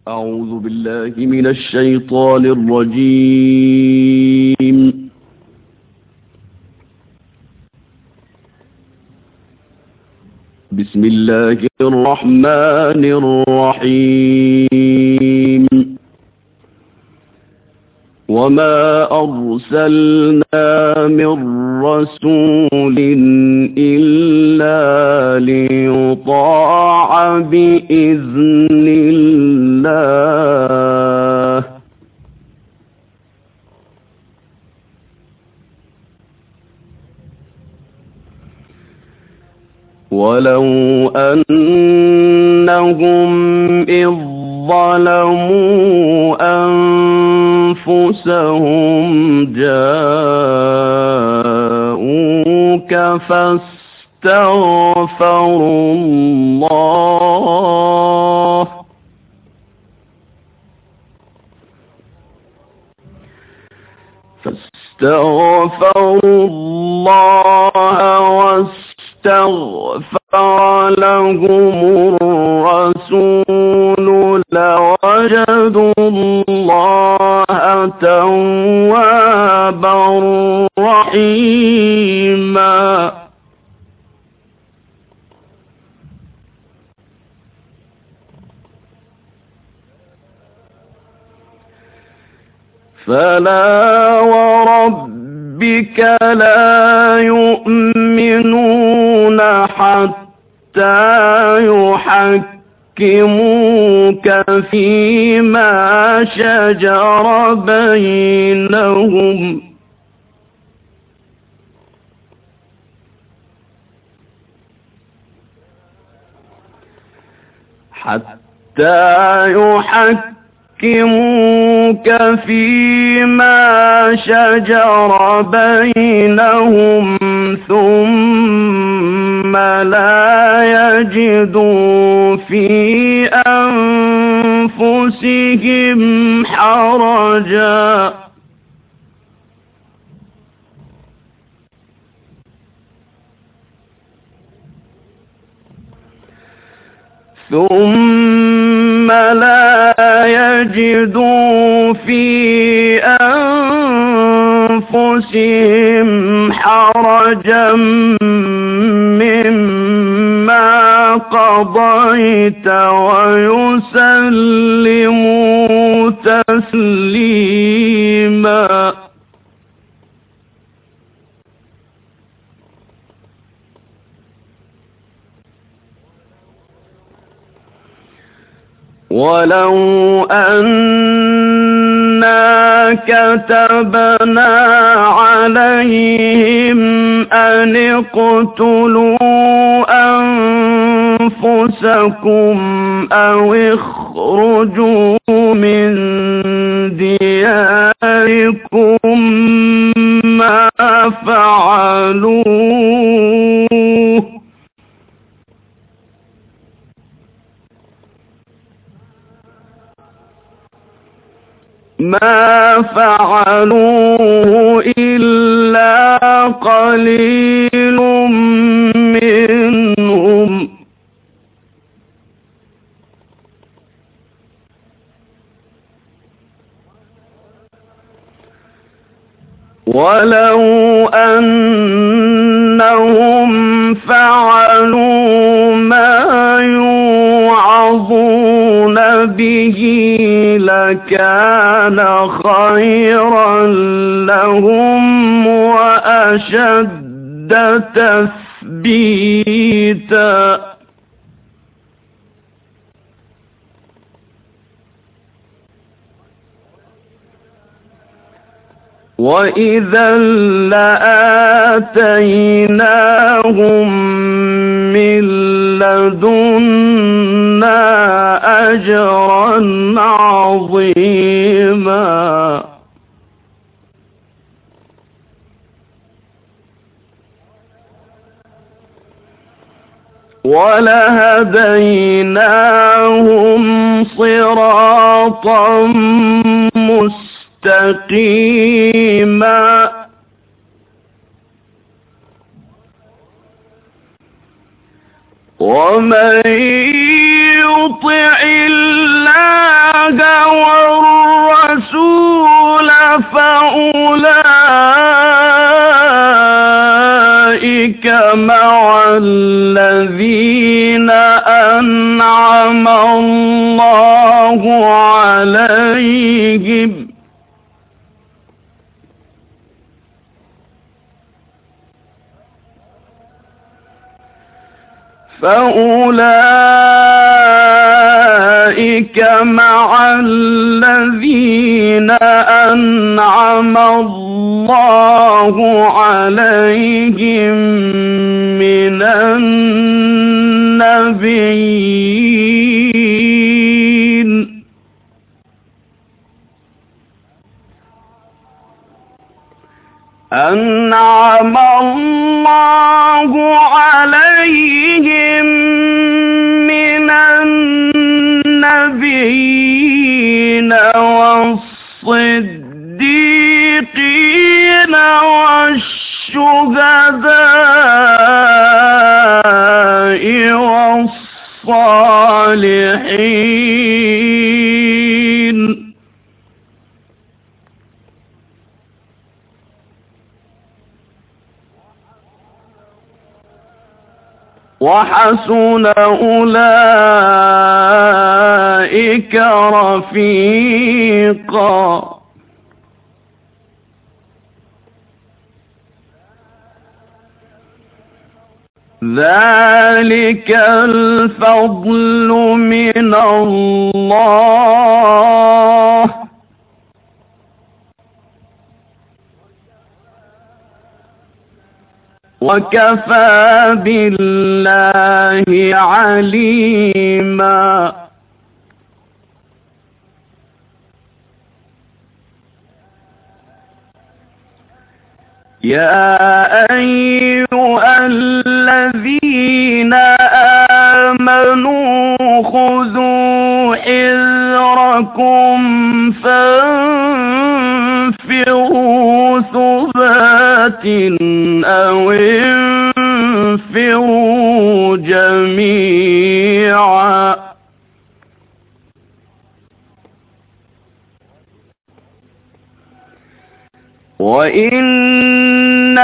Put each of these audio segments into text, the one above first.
أعوذ بالله من الشيطان الرجيم. بسم الله الرحمن الرحيم. وما أرسلنا من رسول إلا ليطاع بإذن الله. ولو أنهم إذ ظلموا أنفسهم جاءوك فاستغفروا الله واستغفر لهم الرسول لوجدوا الله توابا رحيما. فلا وربك لا يؤمنون حتى يحكموك فيما شجر بينهم ثم لا يجدوا في أنفسهم حرجا مما قضيت ويسلموا تسليما. ولو أنا كتبنا عليهم أن اقتلوا أنفسكم أو اخرجوا من دياركم ما فعلوه إلا قليل منهم. ولو أنهم فعلوا ما يوعظون به لكان خيرا لهم وأشد تثبيتا. وإذا لآتيناهم من لدنا أجرا عظيما. ولهديناهم صراطا مستقيما. ومن يطع الله مع الذين أنعم الله عليهم فأولئك مع الذين أنعم الله عليهم من النبيين أنعم الله عليهم من النبيين والصديقين والشهداء والصالحين وحسن أولئك رفيقا ذلك الفضل من الله وكفى بالله عليما يا أيها الذين آمنوا خذوا حذركم فانفروا ثبات أو انفروا جميعا وإن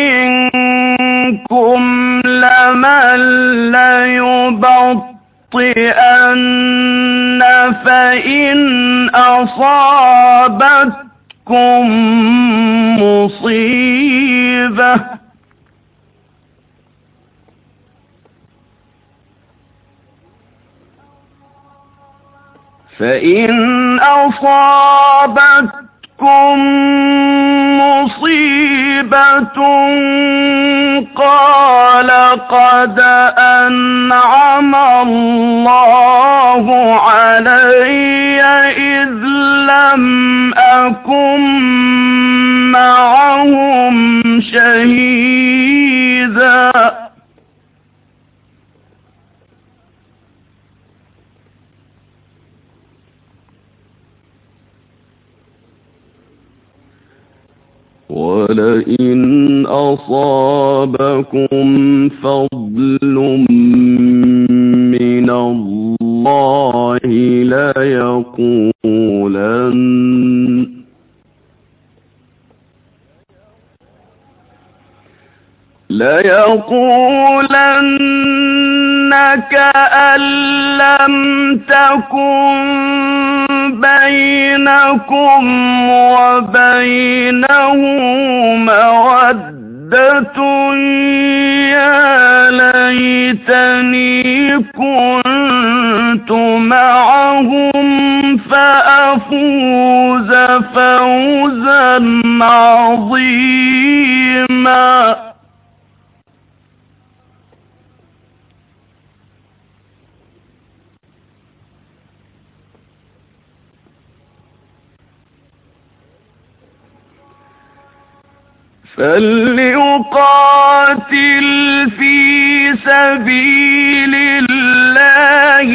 منكم لمن ليبطئن فإن أصابتكم مصيبة قال قد أنعم الله علي إذ لم أكن معهم شهيدا ولئن أصابكم فضل من الله ليقولن كأن لم تكن بينكم وبينه مودة يا ليتني كنت معهم فأفوز فوزا عظيما فليقاتل في سبيل الله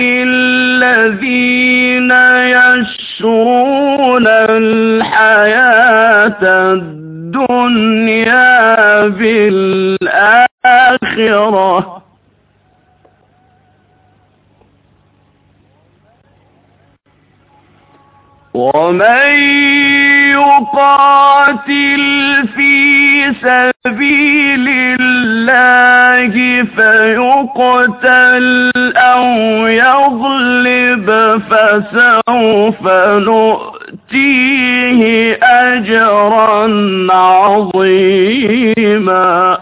الذين يشرون الحياة الدنيا بالآخرة ومن يقاتل في سبيل الله الله فيقتل أو يغلب فسوف نؤتيه أجرا عظيما.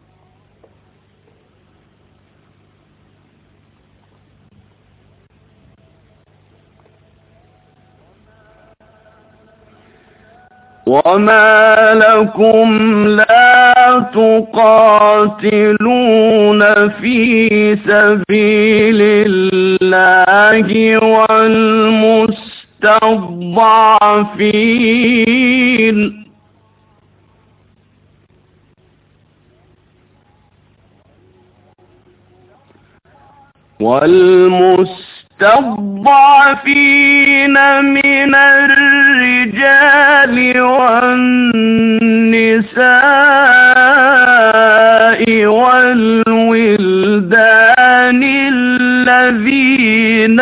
وما لكم لا تقاتلون في سبيل الله والمستضعفين من الرجال والنساء والولدان الذين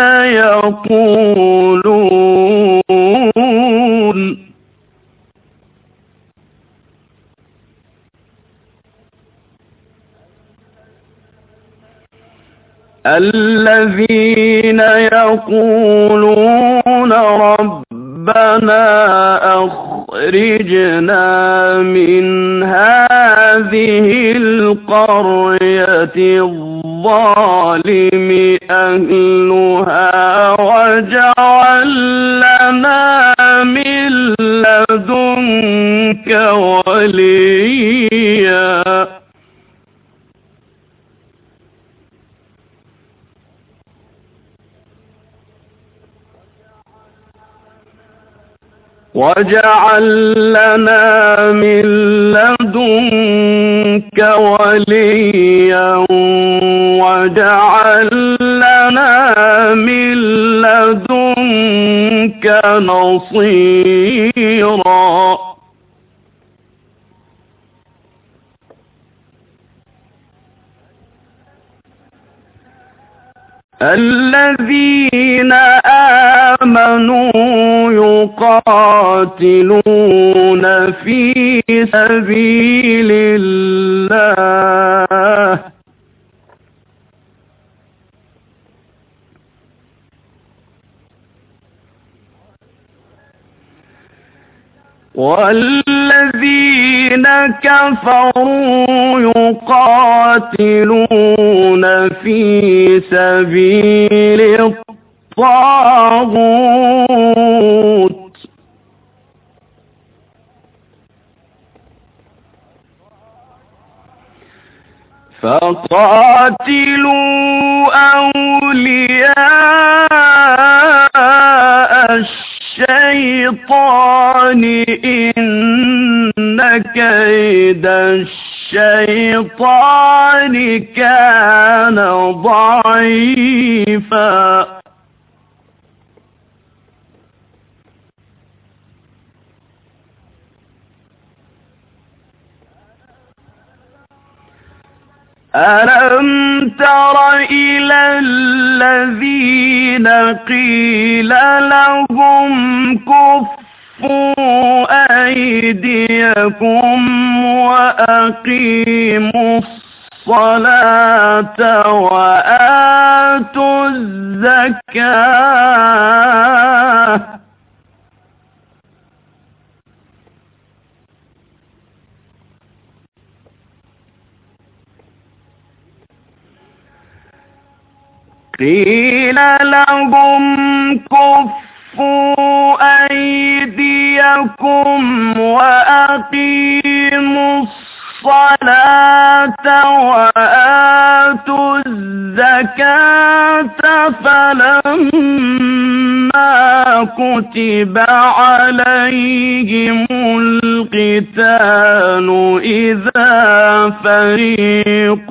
يقولون ربنا أخرجنا من هذه القرية الظالم أهلها واجعل لنا من لدنك وليا. واجعل لنا من لدنك وليا واجعل لنا من لدنك نصيرا. الذين آمنوا يقاتلون في سبيل الله والذين كفروا يقاتلون في سبيل الطاغوت فقاتلوا أولياء الشيطان إن كيد الشيطان كان ضعيفا. ألم تر إلى الذين قيل لهم كفوا أيديكم وأقيموا الصلاة وآتوا الزكاة قيل لهم كفوا أيديكم وأقيموا الصلاة وآتوا الزكاة فلما كتب عليهم القتال إذا فريق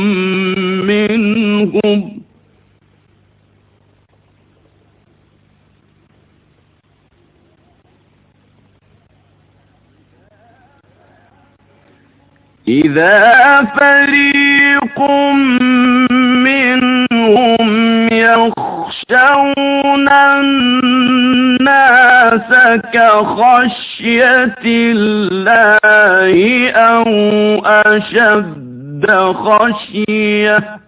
منهم يخشون الناس كخشية الله أو أشد خشية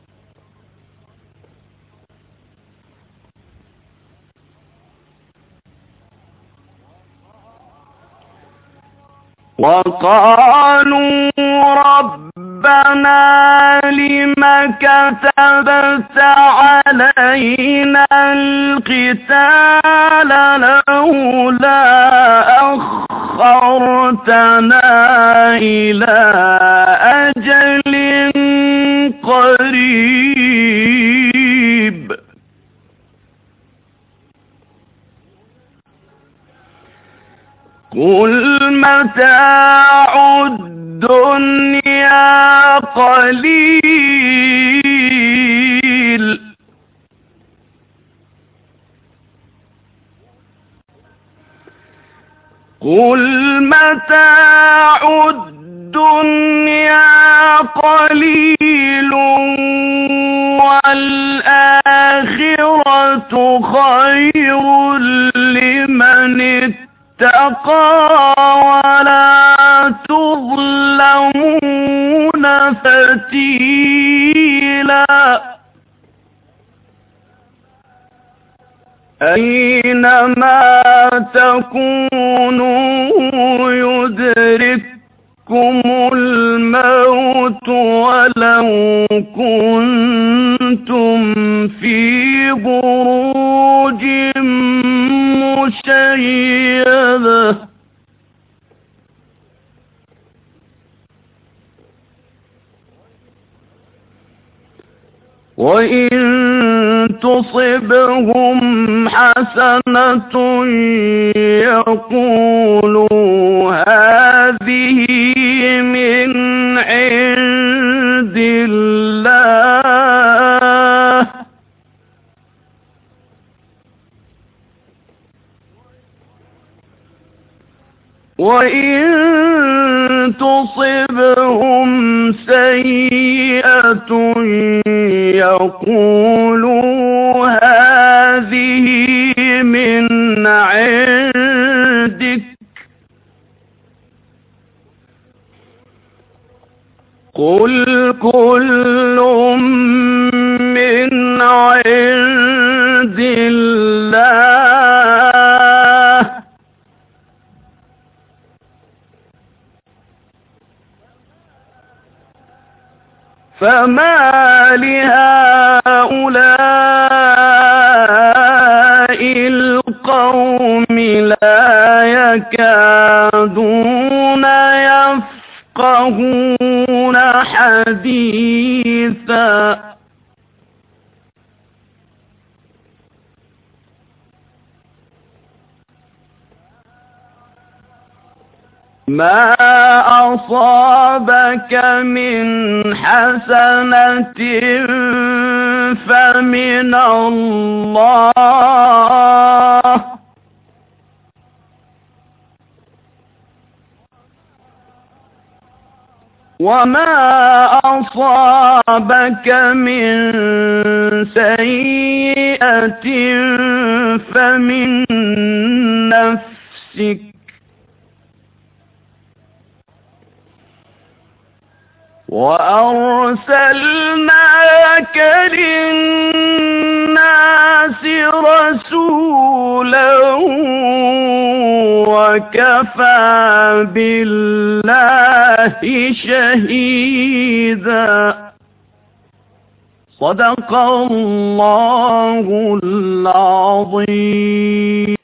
وقالوا ربنا لم كتبت علينا القتال لولا أخرتنا إلى أجل قريب قل متاع الدنيا قليل قل متاع الدنيا قليل والآخرة خير لمن اتقى ولا تظلمون فتيلا أينما تكونوا يدرككم الموت ولو كنتم في بروج مشيدة وإن تصبهم حسنة يقولوا هذه من عند الله وإن تصبهم سيئة يقولوا هذه من عندك قل كل من عند الله فما لهؤلاء القوم لا يكادون يفقهون حديثا ما أصابك من حسنة فمن الله وما أصابك من سيئة فمن نفسك وأرسلناك للناس رسولا وكفى بالله شهيدا صدق الله العظيم.